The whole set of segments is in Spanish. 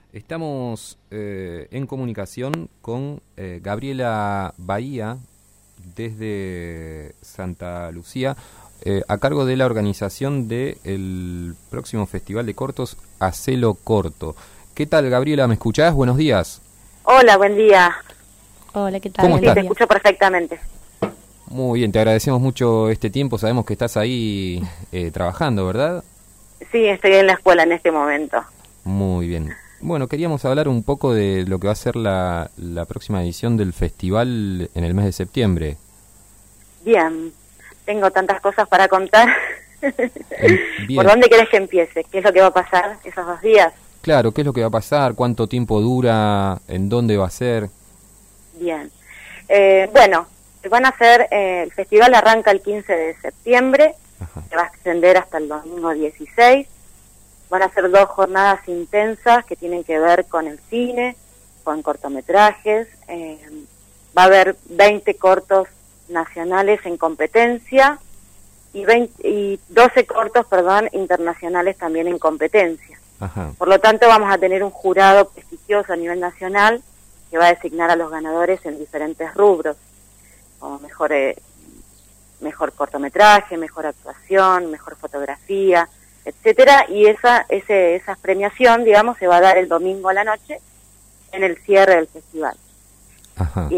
Estamos en comunicación con Gabriela Bahía desde Santa Lucía, a cargo de la organización del próximo Festival de Cortos Hacelo Corto. ¿Qué tal, Gabriela? ¿Me escuchás? Buenos días. Hola, buen día. Hola, ¿qué tal? ¿Cómo estás? Sí, te escucho perfectamente. Muy bien, te agradecemos mucho este tiempo. Sabemos que estás ahí trabajando, ¿verdad? Sí, estoy en la escuela en este momento. Muy bien. Bueno, queríamos hablar un poco de lo que va a ser la próxima edición del festival en el mes de septiembre. Bien, tengo tantas cosas para contar. Bien. ¿Por dónde querés que empiece? ¿Qué es lo que va a pasar esos 2 días? Claro, ¿qué es lo que va a pasar? ¿Cuánto tiempo dura? ¿En dónde va a ser? Bien. Bueno, van a hacer, el festival arranca el 15 de septiembre, Ajá. se va a extender hasta el domingo 16. Van a ser 2 jornadas intensas que tienen que ver con el cine, con cortometrajes. Va a haber 20 cortos nacionales en competencia y 12 cortos, internacionales también en competencia. Ajá. Por lo tanto, vamos a tener un jurado prestigioso a nivel nacional que va a designar a los ganadores en diferentes rubros, como mejor cortometraje, mejor actuación, mejor fotografía, etcétera, y esa premiación, digamos, se va a dar el domingo a la noche en el cierre del festival. Ajá.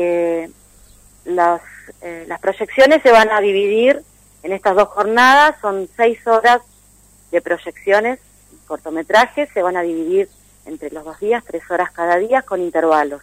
Las proyecciones se van a dividir en estas 2 jornadas, son 6 horas de proyecciones, cortometrajes, se van a dividir entre los 2 días, 3 horas cada día con intervalos.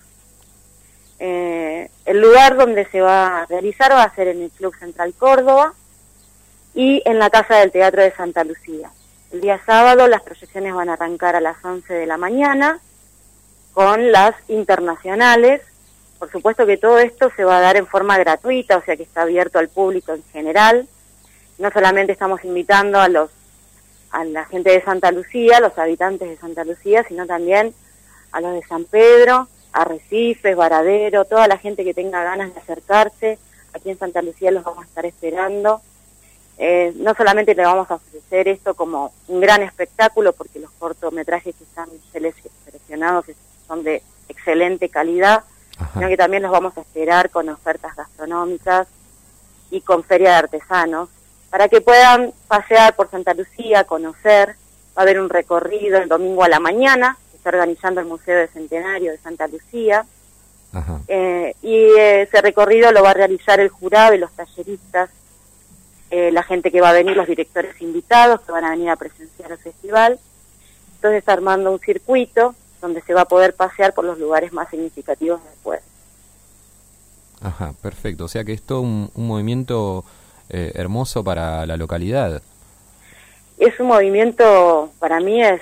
El lugar donde se va a realizar va a ser en el Club Central Córdoba y en la Casa del Teatro de Santa Lucía. El día sábado las proyecciones van a arrancar a las 11 de la mañana con las internacionales. Por supuesto que todo esto se va a dar en forma gratuita, o sea que está abierto al público en general. No solamente estamos invitando a la gente de Santa Lucía, los habitantes de Santa Lucía, sino también a los de San Pedro, Arrecifes, Varadero, toda la gente que tenga ganas de acercarse. Aquí en Santa Lucía los vamos a estar esperando. No solamente le vamos a ofrecer esto como un gran espectáculo, porque los cortometrajes que están seleccionados son de excelente calidad, Ajá. sino que también los vamos a esperar con ofertas gastronómicas y con feria de artesanos, para que puedan pasear por Santa Lucía, conocer. Va a haber un recorrido el domingo a la mañana, que está organizando el Museo de Centenario de Santa Lucía, Ajá. y ese recorrido lo va a realizar el jurado y los talleristas, la gente que va a venir, los directores invitados que van a venir a presenciar el festival. Entonces está armando un circuito donde se va a poder pasear por los lugares más significativos del pueblo. Ajá, perfecto. O sea que es todo un movimiento hermoso para la localidad. Es un movimiento, para mí es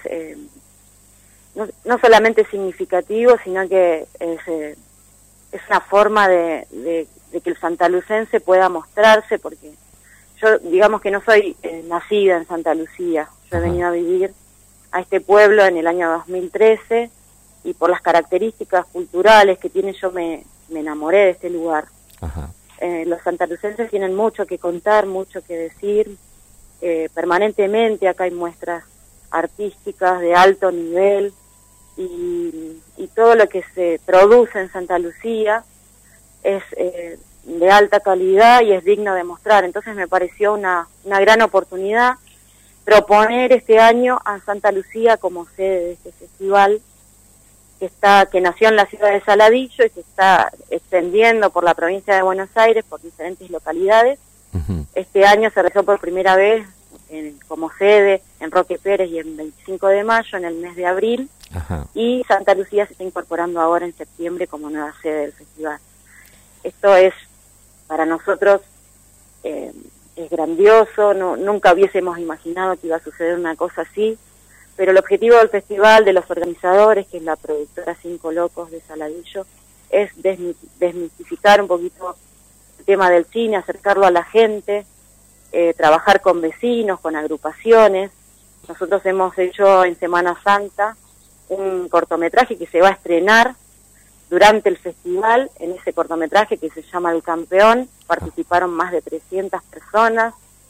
no solamente significativo, sino que es una forma de que el santalucense pueda mostrarse, porque yo, digamos que no soy nacida en Santa Lucía. Yo he Ajá. venido a vivir a este pueblo en el año 2013 y por las características culturales que tiene yo me enamoré de este lugar. Ajá. Los santalucenses tienen mucho que contar, mucho que decir. Permanentemente acá hay muestras artísticas de alto nivel y todo lo que se produce en Santa Lucía es de alta calidad y es digno de mostrar. Entonces me pareció una gran oportunidad proponer este año a Santa Lucía como sede de este festival que nació en la ciudad de Saladillo y se está extendiendo por la provincia de Buenos Aires, por diferentes localidades. Uh-huh. Este año se realizó por primera vez como sede en Roque Pérez y el 25 de mayo, en el mes de abril. Ajá. Y Santa Lucía se está incorporando ahora en septiembre como nueva sede del festival. Esto es, para nosotros, es grandioso. Nunca hubiésemos imaginado que iba a suceder una cosa así, pero el objetivo del festival, de los organizadores, que es la productora Cinco Locos de Saladillo, es desmistificar un poquito el tema del cine, acercarlo a la gente, trabajar con vecinos, con agrupaciones. Nosotros hemos hecho en Semana Santa un cortometraje que se va a estrenar durante el festival. En ese cortometraje, que se llama El Campeón, participaron más de 300 personas.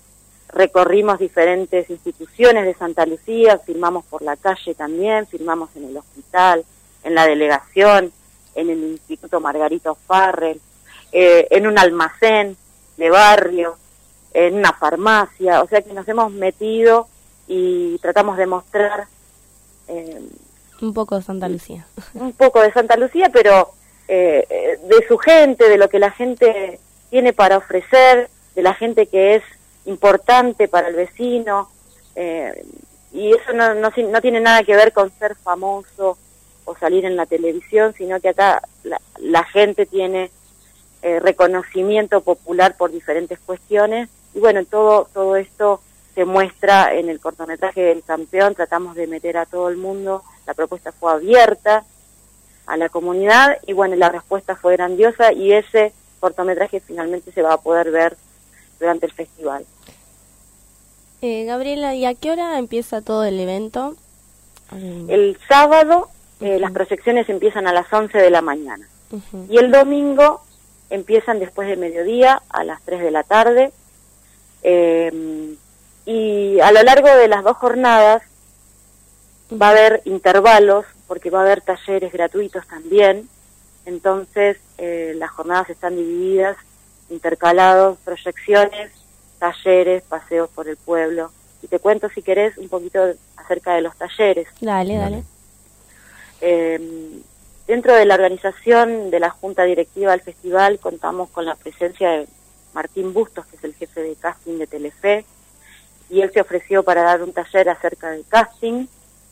recorrimos diferentes instituciones de Santa Lucía, filmamos por la calle también, filmamos en el hospital, en la delegación, en el Instituto Margarito Farrell, en un almacén de barrio, en una farmacia, o sea que nos hemos metido y tratamos de mostrar un poco de Santa Lucía. Un poco de Santa Lucía, pero de su gente, de lo que la gente tiene para ofrecer, de la gente que es importante para el vecino, y eso no tiene nada que ver con ser famoso o salir en la televisión, sino que acá la gente tiene reconocimiento popular por diferentes cuestiones, y bueno, todo esto se muestra en el cortometraje del campeón. Tratamos de meter a todo el mundo, la propuesta fue abierta a la comunidad, y bueno, la respuesta fue grandiosa, y ese cortometraje finalmente se va a poder ver durante el festival. Gabriela, ¿y a qué hora empieza todo el evento? El sábado las proyecciones empiezan a las 11 de la mañana, y el domingo empiezan después de mediodía a las 3 de la tarde, y a lo largo de las 2 jornadas va a haber intervalos, porque va a haber talleres gratuitos también. Entonces las jornadas están divididas, intercalados, proyecciones, talleres, paseos por el pueblo. Y te cuento, si querés, un poquito acerca de los talleres. Dale. Dentro de la organización de la Junta Directiva del Festival contamos con la presencia de Martín Bustos, que es el jefe de casting de Telefe, y él se ofreció para dar un taller acerca del casting.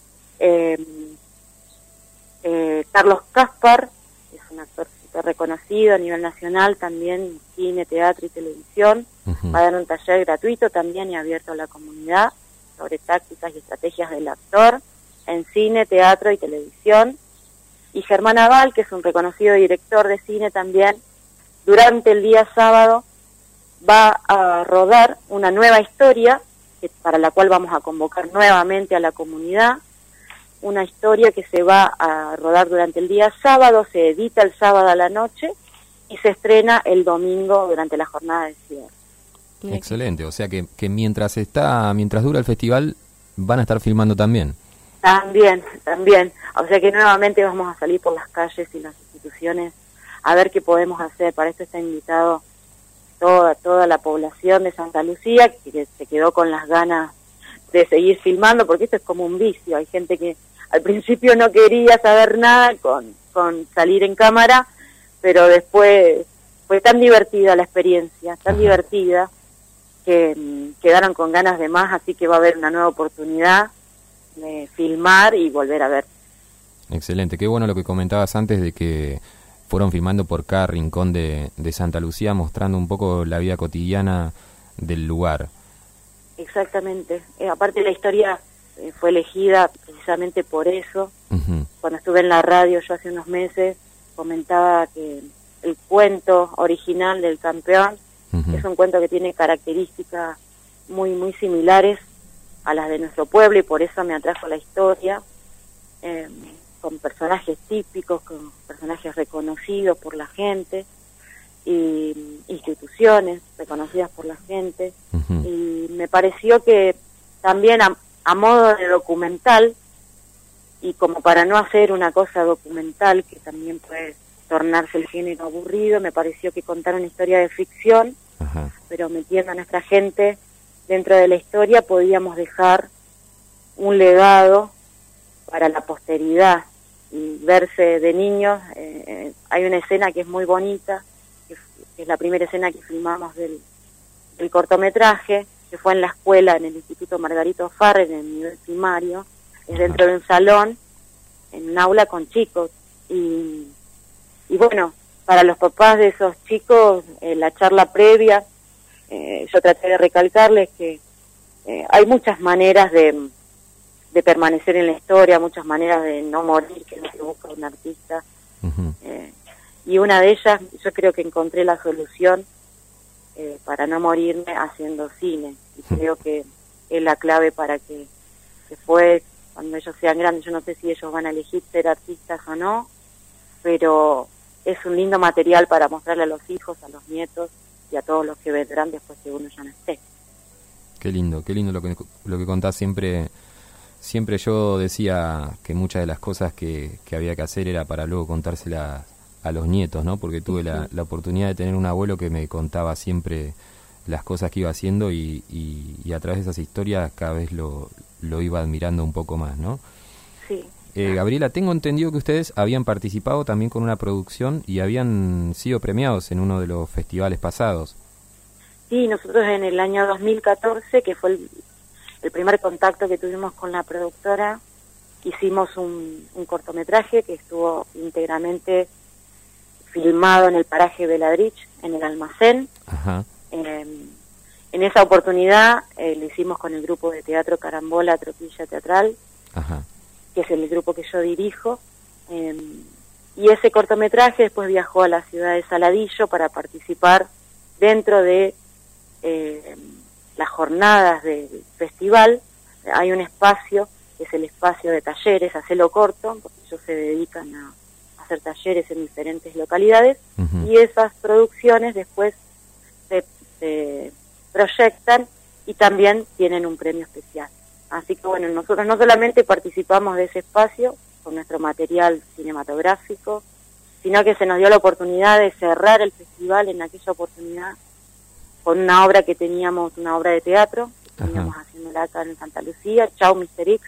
Carlos Caspar, que es un actor súper reconocido a nivel nacional, también cine, teatro y televisión, va a dar un taller gratuito también y abierto a la comunidad sobre tácticas y estrategias del actor en cine, teatro y televisión. Y Germán Aval, que es un reconocido director de cine también, durante el día sábado va a rodar una nueva historia, para la cual vamos a convocar nuevamente a la comunidad, una historia que se va a rodar durante el día sábado, se edita el sábado a la noche y se estrena el domingo durante la jornada de cierre. Excelente, o sea que mientras dura el festival van a estar filmando también. También, o sea que nuevamente vamos a salir por las calles y las instituciones a ver qué podemos hacer. Para esto está invitado toda la población de Santa Lucía, que se quedó con las ganas de seguir filmando, porque esto es como un vicio. Hay gente que al principio no quería saber nada con salir en cámara, pero después fue tan divertida la experiencia, tan divertida, que quedaron con ganas de más, así que va a haber una nueva oportunidad de filmar y volver a ver. Excelente, qué bueno lo que comentabas antes de que fueron filmando por cada rincón de Santa Lucía, mostrando un poco la vida cotidiana del lugar. Exactamente, aparte la historia fue elegida precisamente por eso. Cuando estuve en la radio yo hace unos meses, comentaba que el cuento original del campeón es un cuento que tiene características muy similares a las de nuestro pueblo, y por eso me atrajo la historia, con personajes típicos, con personajes reconocidos por la gente, y instituciones reconocidas por la gente, y me pareció que también a modo de documental, y como para no hacer una cosa documental que también puede tornarse el género aburrido, me pareció que contar una historia de ficción, pero metiendo a nuestra gente dentro de la historia, podíamos dejar un legado para la posteridad y verse de niños. Hay una escena que es muy bonita, que es la primera escena que filmamos del cortometraje, que fue en la escuela, en el Instituto Margarito Farrell, en el nivel primario, es dentro de un salón, en un aula con chicos, y bueno, para los papás de esos chicos, la charla previa, yo traté de recalcarles que hay muchas maneras de permanecer en la historia, muchas maneras de no morir, que es lo que busca un artista, y una de ellas, yo creo que encontré la solución para no morirme haciendo cine, y creo que es la clave para que después, cuando ellos sean grandes, yo no sé si ellos van a elegir ser artistas o no, pero es un lindo material para mostrarle a los hijos, a los nietos y a todos los que vendrán después que uno ya no esté. Qué lindo lo que contás. Siempre yo decía que muchas de las cosas que había que hacer era para luego contárselas a los nietos, ¿no? Porque tuve la oportunidad de tener un abuelo que me contaba siempre las cosas que iba haciendo y a través de esas historias cada vez lo iba admirando un poco más, ¿no? Sí. Gabriela, tengo entendido que ustedes habían participado también con una producción y habían sido premiados en uno de los festivales pasados. Sí, nosotros en el año 2014, que fue el primer contacto que tuvimos con la productora, hicimos un cortometraje que estuvo íntegramente filmado en el paraje Beladrich, en el almacén. Ajá. En esa oportunidad lo hicimos con el grupo de teatro Carambola Tropilla Teatral, Ajá. que es el grupo que yo dirijo, y ese cortometraje después viajó a la ciudad de Saladillo para participar dentro de las jornadas del festival. Hay un espacio que es el espacio de talleres, Hacelo Corto, porque ellos se dedican a hacer talleres en diferentes localidades, y esas producciones después se proyectan y también tienen un premio especial. Así que bueno, nosotros no solamente participamos de ese espacio con nuestro material cinematográfico, sino que se nos dio la oportunidad de cerrar el festival en aquella oportunidad con una obra que teníamos, una obra de teatro, que teníamos haciéndola acá en Santa Lucía, Chau Mr. X,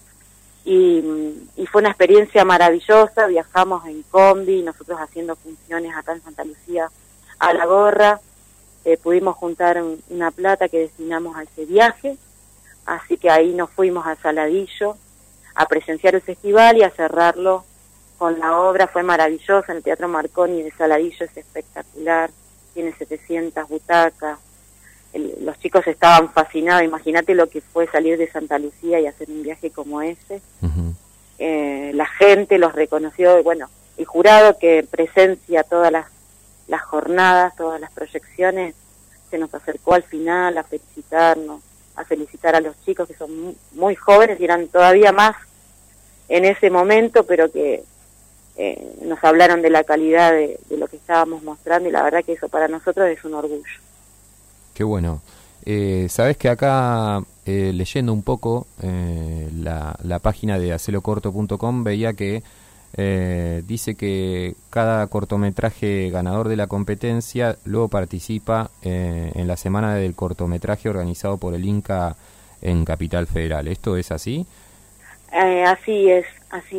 y fue una experiencia maravillosa. Viajamos en combi, nosotros haciendo funciones acá en Santa Lucía a La Gorra, pudimos juntar una plata que destinamos a ese viaje, así que ahí nos fuimos a Saladillo a presenciar el festival y a cerrarlo con la obra. Fue maravillosa, en el Teatro Marconi de Saladillo es espectacular, tiene 700 butacas, los chicos estaban fascinados. Imagínate lo que fue salir de Santa Lucía y hacer un viaje como ese. La gente los reconoció, y bueno, el jurado que presencia todas las jornadas, todas las proyecciones, se nos acercó al final a felicitarnos, a felicitar a los chicos que son muy jóvenes y eran todavía más en ese momento, pero que nos hablaron de la calidad de lo que estábamos mostrando, y la verdad que eso para nosotros es un orgullo. Qué bueno. Sabes que acá, leyendo un poco la página de hacelocorto.com, veía que dice que cada cortometraje ganador de la competencia luego participa en la semana del cortometraje organizado por el Inca en Capital Federal. ¿Esto es así? Así es.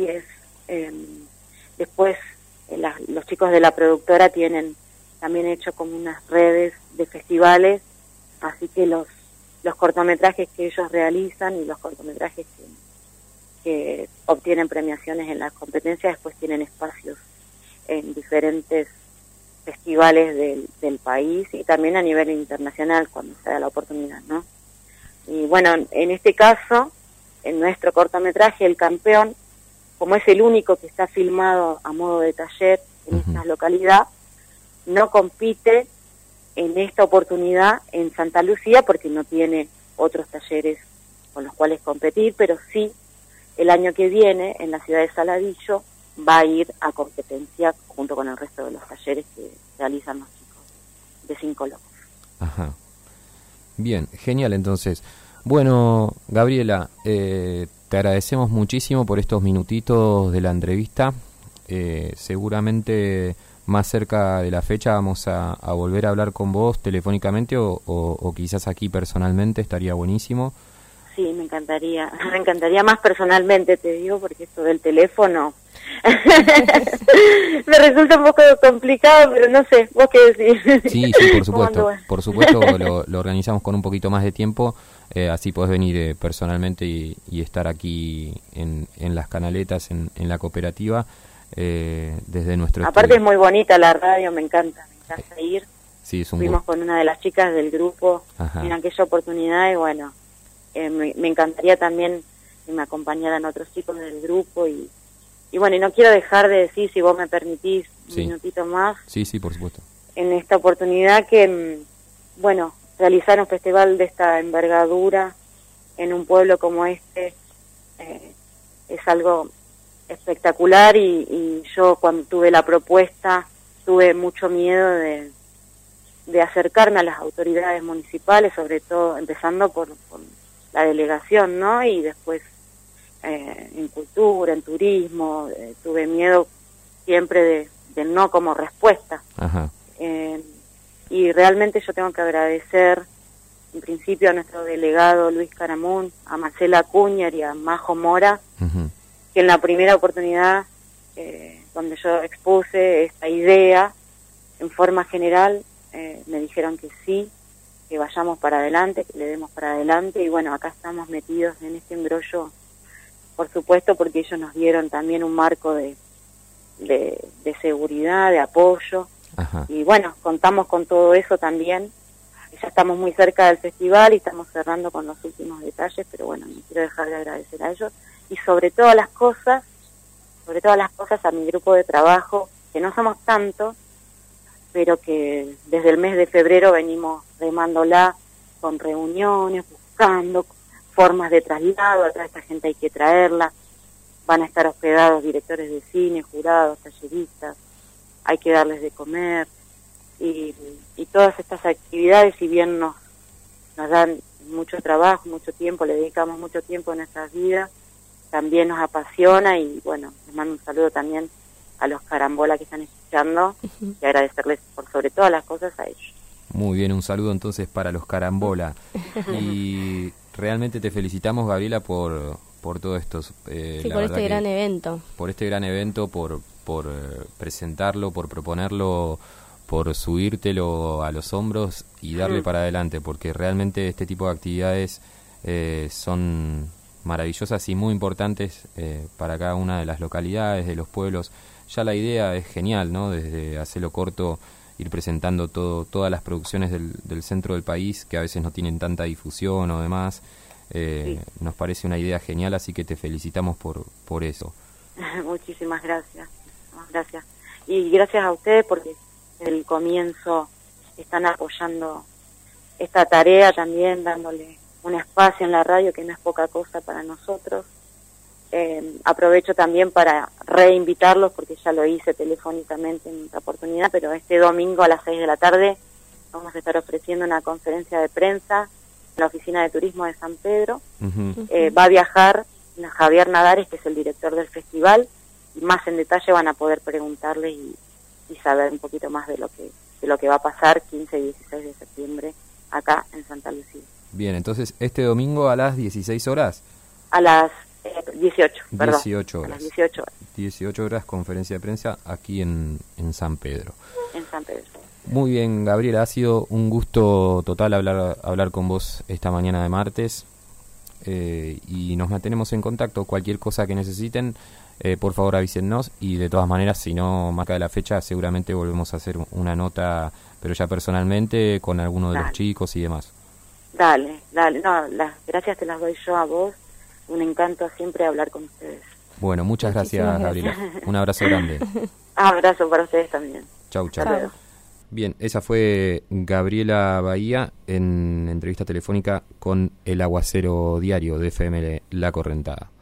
Después los chicos de la productora tienen también hecho como unas redes de festivales, así que los cortometrajes que ellos realizan y los cortometrajes que obtienen premiaciones en las competencias después tienen espacios en diferentes festivales del país y también a nivel internacional cuando se da la oportunidad, ¿no? Y bueno, en este caso, en nuestro cortometraje, El Campeón, como es el único que está filmado a modo de taller en esta localidad, no compite en esta oportunidad en Santa Lucía porque no tiene otros talleres con los cuales competir, pero sí el año que viene en la ciudad de Saladillo va a ir a competencia junto con el resto de los talleres que realizan los chicos de 5 locos. Ajá. Bien, genial entonces. Bueno, Gabriela, te agradecemos muchísimo por estos minutitos de la entrevista. Seguramente más cerca de la fecha vamos a volver a hablar con vos telefónicamente o quizás aquí personalmente, estaría buenísimo. Sí, me encantaría más personalmente, te digo, porque esto del teléfono me resulta un poco complicado, pero no sé, ¿vos qué decís? Sí, por supuesto lo organizamos con un poquito más de tiempo, así podés venir personalmente y estar aquí en las canaletas, en la cooperativa, desde nuestro Aparte estudio. Es muy bonita la radio, me encanta ir. Sí, es un Fuimos con una de las chicas del grupo en aquella oportunidad y bueno, me encantaría también que me acompañaran otros chicos del grupo y bueno, y no quiero dejar de decir, si vos me permitís un minutito más. Sí, por supuesto. En esta oportunidad que, bueno, realizar un festival de esta envergadura en un pueblo como este es algo espectacular y yo cuando tuve la propuesta tuve mucho miedo de de acercarme a las autoridades municipales, sobre todo empezando por la delegación, ¿no? Y después en cultura, en turismo, tuve miedo siempre de no como respuesta. Ajá. Y realmente yo tengo que agradecer en principio a nuestro delegado Luis Caramún, a Marcela Acuña y a Majo Mora, que en la primera oportunidad donde yo expuse esta idea en forma general, me dijeron que sí, que vayamos para adelante, que le demos para adelante, y bueno, acá estamos metidos en este embrollo, por supuesto, porque ellos nos dieron también un marco de seguridad, de apoyo. Ajá. Y bueno, contamos con todo eso también. Ya estamos muy cerca del festival y estamos cerrando con los últimos detalles, pero bueno, no quiero dejar de agradecer a ellos. Y sobre todas las cosas a mi grupo de trabajo, que no somos tantos, pero que desde el mes de febrero venimos remándola con reuniones, buscando formas de traslado. A toda esta gente hay que traerla. Van a estar hospedados directores de cine, jurados, talleristas, hay que darles de comer, y todas estas actividades, si bien nos dan mucho trabajo, mucho tiempo, le dedicamos mucho tiempo en nuestras vidas, también nos apasiona. Y bueno, les mando un saludo también a los carambola que están escuchando y agradecerles por sobre todas las cosas a ellos. Muy bien, un saludo entonces para los carambola. Y realmente te felicitamos, Gabriela, por todo esto. Sí, por este gran evento. Por este gran evento, por presentarlo, por proponerlo, por subírtelo a los hombros y darle para adelante, porque realmente este tipo de actividades son maravillosas y muy importantes para cada una de las localidades, de los pueblos. Ya la idea es genial, ¿no? Desde hacerlo corto, ir presentando todas las producciones del centro del país, que a veces no tienen tanta difusión o demás. Sí. Nos parece una idea genial, así que te felicitamos por eso. Muchísimas gracias. Gracias. Y gracias a ustedes porque desde el comienzo están apoyando esta tarea también, dándole un espacio en la radio que no es poca cosa para nosotros. Aprovecho también para reinvitarlos, porque ya lo hice telefónicamente en otra oportunidad, pero este domingo a las 6 de la tarde vamos a estar ofreciendo una conferencia de prensa en la Oficina de Turismo de San Pedro. Va a viajar Javier Nadares, que es el director del festival, y más en detalle van a poder preguntarle y saber un poquito más de lo que va a pasar 15 y 16 de septiembre acá en Santa Lucía. Bien, entonces este domingo a las 16 horas. A las 18, perdón. 18 horas. A las 18 horas. 18 horas, conferencia de prensa aquí en San Pedro. En San Pedro. Muy bien, Gabriela, ha sido un gusto total hablar con vos esta mañana de martes. Y nos mantenemos en contacto. Cualquier cosa que necesiten, por favor avísennos, y de todas maneras, si no marca de la fecha, seguramente volvemos a hacer una nota, pero ya personalmente con alguno de los chicos y demás. Dale, no, las gracias te las doy yo a vos, un encanto siempre hablar con ustedes. Bueno, muchas gracias, Gabriela, un abrazo grande. Abrazo para ustedes también. Chau. Bien, esa fue Gabriela Bahía en entrevista telefónica con El Aguacero Diario de FM La Correntada.